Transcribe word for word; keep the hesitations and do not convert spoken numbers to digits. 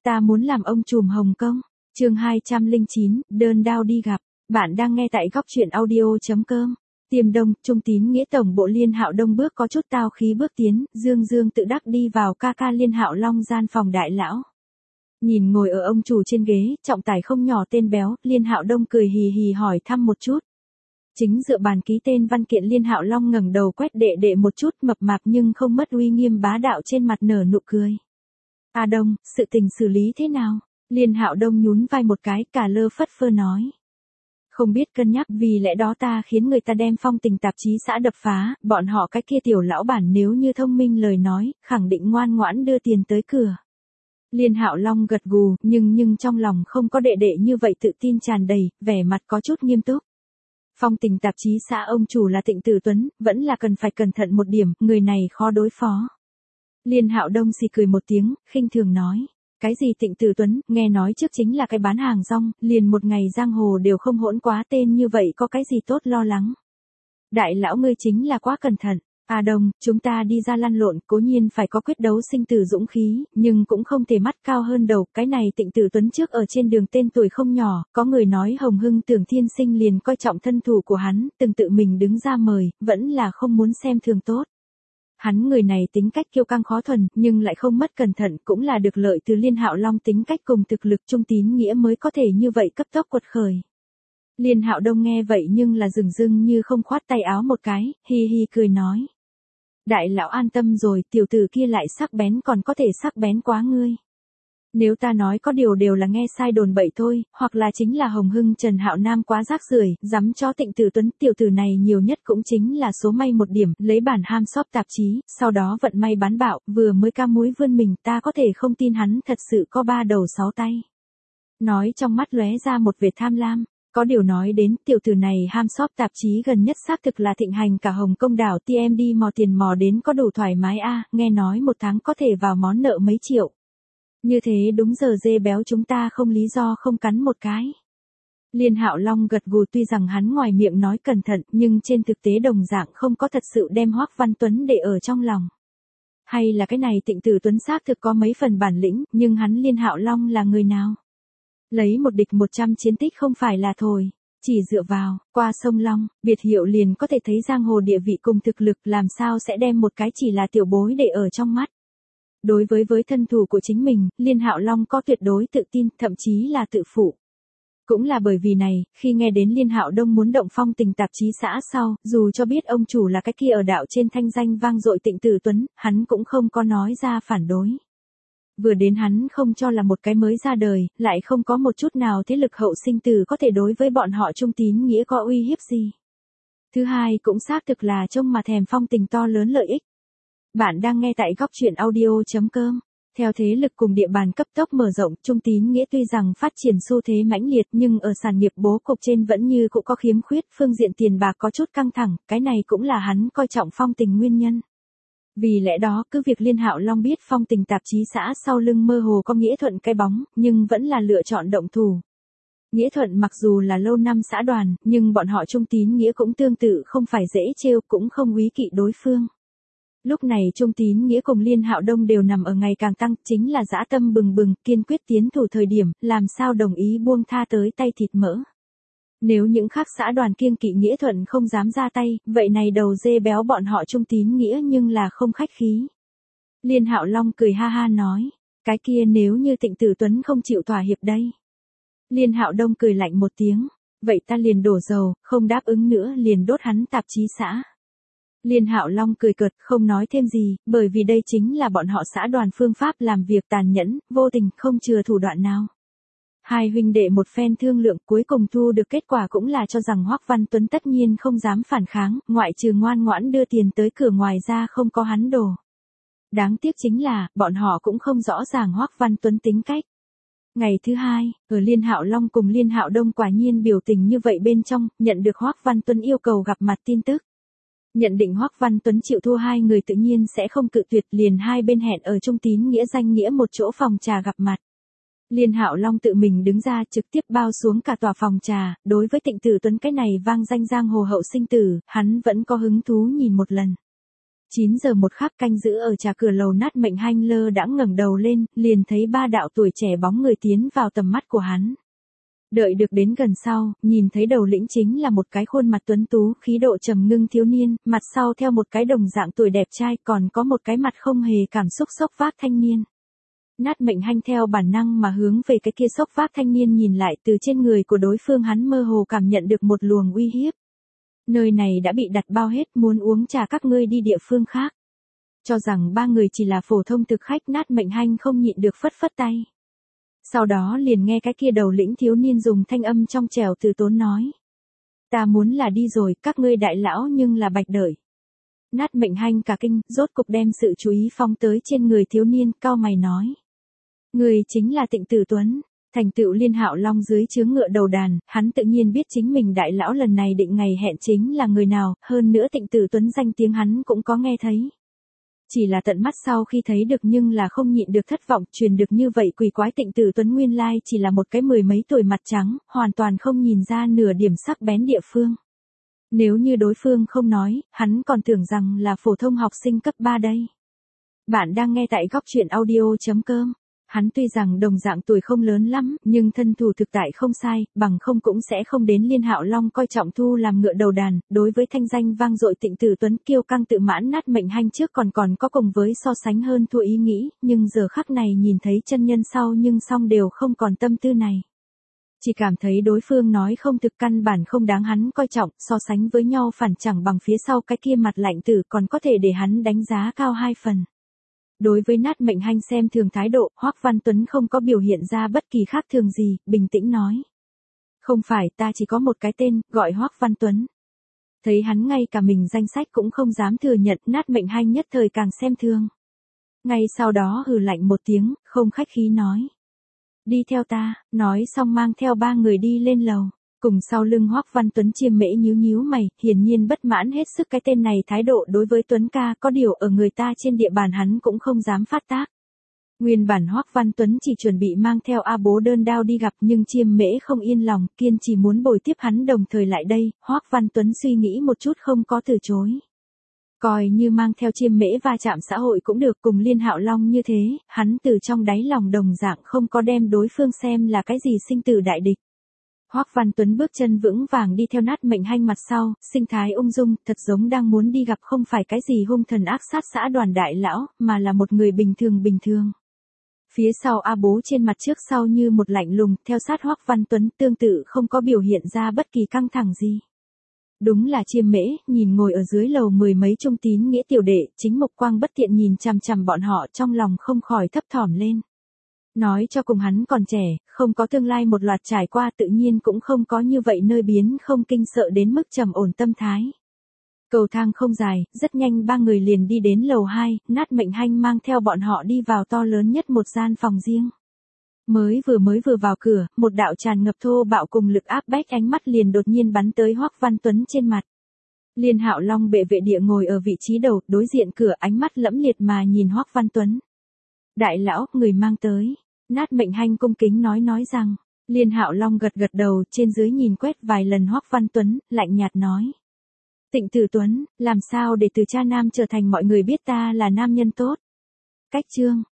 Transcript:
ta muốn làm ông trùm Hồng Kông. Chương hai trăm lẻ chín, đơn đao đi gặp. Bạn đang nghe tại góc truyện audio chấm com. Tiềm Đông, Trung Tín Nghĩa tổng bộ Liên Hạo Đông bước có chút tao khí bước tiến, dương dương tự đắc đi vào ca ca Liên Hạo Long gian phòng đại lão. Nhìn ngồi ở ông chủ trên ghế, trọng tài không nhỏ tên béo, Liên Hạo Đông cười hì hì hỏi thăm một chút. Chính dựa bàn ký tên văn kiện Liên Hạo Long ngẩng đầu quét đệ đệ một chút, mập mạp nhưng không mất uy nghiêm bá đạo trên mặt nở nụ cười. A Đông, sự tình xử lý thế nào? Liên Hạo Đông nhún vai một cái, cả lơ phất phơ nói. Không biết cân nhắc, vì lẽ đó ta khiến người ta đem Phong Tình tạp chí xã đập phá, bọn họ cái kia tiểu lão bản nếu như thông minh lời nói, khẳng định ngoan ngoãn đưa tiền tới cửa. Liên Hạo Long gật gù, nhưng nhưng trong lòng không có đệ đệ như vậy tự tin tràn đầy, vẻ mặt có chút nghiêm túc. Phong Tình tạp chí xã ông chủ là Tịnh Tử Tuấn, vẫn là cần phải cẩn thận một điểm, người này khó đối phó. Liên Hạo Đông xì cười một tiếng, khinh thường nói. Cái gì Tịnh Tử Tuấn, nghe nói trước chính là cái bán hàng rong, liền một ngày giang hồ đều không hỗn quá tên như vậy có cái gì tốt lo lắng. Đại lão ngươi chính là quá cẩn thận. A Đông, chúng ta đi ra lăn lộn, cố nhiên phải có quyết đấu sinh tử dũng khí, nhưng cũng không thể mắt cao hơn đầu, cái này Tịnh Tử Tuấn trước ở trên đường tên tuổi không nhỏ, có người nói Hồng Hưng Tưởng Thiên Sinh liền coi trọng thân thủ của hắn, từng tự mình đứng ra mời, vẫn là không muốn xem thường tốt. Hắn người này tính cách kiêu căng khó thuần, nhưng lại không mất cẩn thận, cũng là được lợi từ Liên Hạo Long tính cách cùng thực lực Trung Tín Nghĩa mới có thể như vậy cấp tốc quật khởi. Liên Hạo Đông nghe vậy nhưng là dừng dưng như không khoát tay áo một cái, hi hi cười nói. Đại lão an tâm rồi, tiểu tử kia lại sắc bén còn có thể sắc bén quá ngươi. Nếu ta nói có điều đều là nghe sai đồn bậy thôi, hoặc là chính là Hồng Hưng Trần Hạo Nam quá rác rưởi, dám cho Tịnh Tử Tuấn, tiểu tử này nhiều nhất cũng chính là số may một điểm, lấy bản ham shop tạp chí, sau đó vận may bán bạo, vừa mới ca múi vươn mình, ta có thể không tin hắn thật sự có ba đầu sáu tay. Nói trong mắt lóe ra một vệt tham lam. Có điều nói đến tiểu tử này ham shop tạp chí gần nhất xác thực là thịnh hành cả Hồng Kông đảo tê em đi mò tiền mò đến có đủ thoải mái a, nghe nói một tháng có thể vào món nợ mấy triệu. Như thế đúng giờ dê béo chúng ta không lý do không cắn một cái. Liên Hạo Long gật gù tuy rằng hắn ngoài miệng nói cẩn thận nhưng trên thực tế đồng dạng không có thật sự đem Hoắc Văn Tuấn để ở trong lòng. Hay là cái này Tịnh Tử Tuấn xác thực có mấy phần bản lĩnh, nhưng hắn Liên Hạo Long là người nào? Lấy một địch một trăm chiến tích không phải là thổi, chỉ dựa vào, qua sông Long, biệt hiệu liền có thể thấy giang hồ địa vị cùng thực lực làm sao sẽ đem một cái chỉ là tiểu bối để ở trong mắt. Đối với với thân thủ của chính mình, Liên Hạo Long có tuyệt đối tự tin, thậm chí là tự phụ. Cũng là bởi vì này, khi nghe đến Liên Hạo Đông muốn động Phong Tình tạp chí xã sau, dù cho biết ông chủ là cái kia ở đạo trên thanh danh vang dội Tịnh Tử Tuấn, hắn cũng không có nói ra phản đối. Vừa đến hắn không cho là một cái mới ra đời, lại không có một chút nào thế lực hậu sinh tử có thể đối với bọn họ Trung Tín Nghĩa có uy hiếp gì. Thứ hai cũng xác thực là trông mà thèm Phong Tình to lớn lợi ích. Bạn đang nghe tại góc truyện audio chấm com. Theo thế lực cùng địa bàn cấp tốc mở rộng, Trung Tín Nghĩa tuy rằng phát triển xu thế mãnh liệt nhưng ở sản nghiệp bố cục trên vẫn như cũng có khiếm khuyết, phương diện tiền bạc có chút căng thẳng, cái này cũng là hắn coi trọng Phong Tình nguyên nhân. Vì lẽ đó, cứ việc Liên Hạo Long biết Phong Tình tạp chí xã sau lưng mơ hồ có Nghĩa Thuận cái bóng, nhưng vẫn là lựa chọn động thủ. Nghĩa Thuận mặc dù là lâu năm xã đoàn, nhưng bọn họ Trung Tín Nghĩa cũng tương tự không phải dễ trêu, cũng không úy kỵ đối phương. Lúc này Trung Tín Nghĩa cùng Liên Hạo Đông đều nằm ở ngày càng tăng, chính là dã tâm bừng bừng, kiên quyết tiến thủ thời điểm, làm sao đồng ý buông tha tới tay thịt mỡ. Nếu những khác xã đoàn kiêng kỵ Nghĩa Thuận không dám ra tay, vậy này đầu dê béo bọn họ Trung Tín Nghĩa nhưng là không khách khí. Liên Hạo Long cười ha ha nói, cái kia nếu như Tịnh Tử Tuấn không chịu thỏa hiệp đây. Liên Hạo Đông cười lạnh một tiếng, vậy ta liền đổ dầu, không đáp ứng nữa liền đốt hắn tạp chí xã. Liên Hạo Long cười cợt, không nói thêm gì, bởi vì đây chính là bọn họ xã đoàn phương pháp làm việc tàn nhẫn, vô tình, không chừa thủ đoạn nào. Hai huynh đệ một phen thương lượng cuối cùng thu được kết quả cũng là cho rằng Hoắc Văn Tuấn tất nhiên không dám phản kháng, ngoại trừ ngoan ngoãn đưa tiền tới cửa ngoài ra không có hắn đồ. Đáng tiếc chính là, bọn họ cũng không rõ ràng Hoắc Văn Tuấn tính cách. Ngày thứ hai, ở Liên Hạo Long cùng Liên Hạo Đông quả nhiên biểu tình như vậy bên trong, nhận được Hoắc Văn Tuấn yêu cầu gặp mặt tin tức. Nhận định Hoắc Văn Tuấn chịu thua hai người tự nhiên sẽ không cự tuyệt, liền hai bên hẹn ở Trung Tín Nghĩa danh nghĩa một chỗ phòng trà gặp mặt. Liên Hạo Long tự mình đứng ra trực tiếp bao xuống cả tòa phòng trà, đối với Tịnh Tử Tuấn cái này vang danh giang hồ hậu sinh tử, hắn vẫn có hứng thú nhìn một lần. chín giờ một khắc canh giữ ở trà cửa lầu Nát Mệnh Hanh lơ đãng ngẩng đầu lên, liền thấy ba đạo tuổi trẻ bóng người tiến vào tầm mắt của hắn. Đợi được đến gần sau, nhìn thấy đầu lĩnh chính là một cái khuôn mặt tuấn tú, khí độ trầm ngưng thiếu niên, mặt sau theo một cái đồng dạng tuổi đẹp trai, còn có một cái mặt không hề cảm xúc sốc vác thanh niên. Nát Mệnh Hanh theo bản năng mà hướng về cái kia sốc vác thanh niên nhìn lại, từ trên người của đối phương hắn mơ hồ cảm nhận được một luồng uy hiếp. Nơi này đã bị đặt bao hết, muốn uống trà các ngươi đi địa phương khác. Cho rằng ba người chỉ là phổ thông thực khách, Nát Mệnh Hanh không nhịn được phất phất tay. Sau đó liền nghe cái kia đầu lĩnh thiếu niên dùng thanh âm trong trẻo từ tốn nói. Ta muốn là đi rồi, các ngươi đại lão nhưng là bạch đợi. Nát Mệnh Hanh cả kinh, rốt cục đem sự chú ý phóng tới trên người thiếu niên, cau mày nói. Người chính là Tịnh Tử Tuấn, thành tựu Liên Hạo Long dưới chướng ngựa đầu đàn, hắn tự nhiên biết chính mình đại lão lần này định ngày hẹn chính là người nào, hơn nữa Tịnh Tử Tuấn danh tiếng hắn cũng có nghe thấy. Chỉ là tận mắt sau khi thấy được nhưng là không nhịn được thất vọng, truyền được như vậy quỷ quái Tịnh Tử Tuấn nguyên lai chỉ là một cái mười mấy tuổi mặt trắng, hoàn toàn không nhìn ra nửa điểm sắc bén địa phương. Nếu như đối phương không nói, hắn còn tưởng rằng là phổ thông học sinh cấp ba đây. Bạn đang nghe tại góc truyện audio chấm com. Hắn tuy rằng đồng dạng tuổi không lớn lắm, nhưng thân thủ thực tại không sai, bằng không cũng sẽ không đến Liên Hạo Long coi trọng thu làm ngựa đầu đàn, đối với thanh danh vang dội Tịnh Tử Tuấn kiêu căng tự mãn Nát Mệnh Hanh trước còn còn có cùng với so sánh hơn thua ý nghĩ, nhưng giờ khắc này nhìn thấy chân nhân sau nhưng song đều không còn tâm tư này. Chỉ cảm thấy đối phương nói không thực, căn bản không đáng hắn coi trọng, so sánh với nhau phản chẳng bằng phía sau cái kia mặt lạnh tử còn có thể để hắn đánh giá cao hai phần. Đối với Nát Mệnh Hanh xem thường thái độ, Hoắc Văn Tuấn không có biểu hiện ra bất kỳ khác thường gì, bình tĩnh nói. Không phải, ta chỉ có một cái tên, gọi Hoắc Văn Tuấn. Thấy hắn ngay cả mình danh sách cũng không dám thừa nhận, Nát Mệnh Hanh nhất thời càng xem thường. Ngay sau đó hừ lạnh một tiếng, không khách khí nói. Đi theo ta, nói xong mang theo ba người đi lên lầu. Cùng sau lưng Hoắc Văn Tuấn chiêm mễ nhíu nhíu mày, hiển nhiên bất mãn hết sức cái tên này thái độ đối với Tuấn ca, có điều ở người ta trên địa bàn hắn cũng không dám phát tác. Nguyên bản Hoắc Văn Tuấn chỉ chuẩn bị mang theo A Bố đơn đao đi gặp, nhưng chiêm mễ không yên lòng, kiên trì muốn bồi tiếp hắn đồng thời lại đây, Hoắc Văn Tuấn suy nghĩ một chút không có từ chối. Coi như mang theo chiêm mễ va chạm xã hội cũng được, cùng Liên Hạo Long như thế, hắn từ trong đáy lòng đồng dạng không có đem đối phương xem là cái gì sinh tử đại địch. Hoắc Văn Tuấn bước chân vững vàng đi theo Nát Mệnh Hanh mặt sau, sinh thái ung dung, thật giống đang muốn đi gặp không phải cái gì hung thần ác sát xã Đoàn đại lão, mà là một người bình thường bình thường. Phía sau A Bố trên mặt trước sau như một lạnh lùng, theo sát Hoắc Văn Tuấn tương tự không có biểu hiện ra bất kỳ căng thẳng gì. Đúng là chiêm mễ, nhìn ngồi ở dưới lầu mười mấy trung tín nghĩa tiểu đệ, chính mục quang bất thiện nhìn chằm chằm bọn họ trong lòng không khỏi thấp thỏm lên. Nói cho cùng hắn còn trẻ, không có tương lai một loạt trải qua tự nhiên cũng không có như vậy nơi biến không kinh sợ đến mức trầm ổn tâm thái. Cầu thang không dài, rất nhanh ba người liền đi đến lầu hai, Nát Mệnh Hanh mang theo bọn họ đi vào to lớn nhất một gian phòng riêng. Mới vừa mới vừa vào cửa, một đạo tràn ngập thô bạo cùng lực áp bách ánh mắt liền đột nhiên bắn tới Hoắc Văn Tuấn trên mặt. Liên Hạo Long bệ vệ địa ngồi ở vị trí đầu, đối diện cửa, ánh mắt lẫm liệt mà nhìn Hoắc Văn Tuấn. Đại lão, người mang tới. Nát Mệnh Hanh cung kính nói nói rằng, Liên Hạo Long gật gật đầu, trên dưới nhìn quét vài lần Hoắc Văn Tuấn, lạnh nhạt nói. Tịnh Tử Tuấn, làm sao để từ cha nam trở thành mọi người biết ta là nam nhân tốt? Cách chương,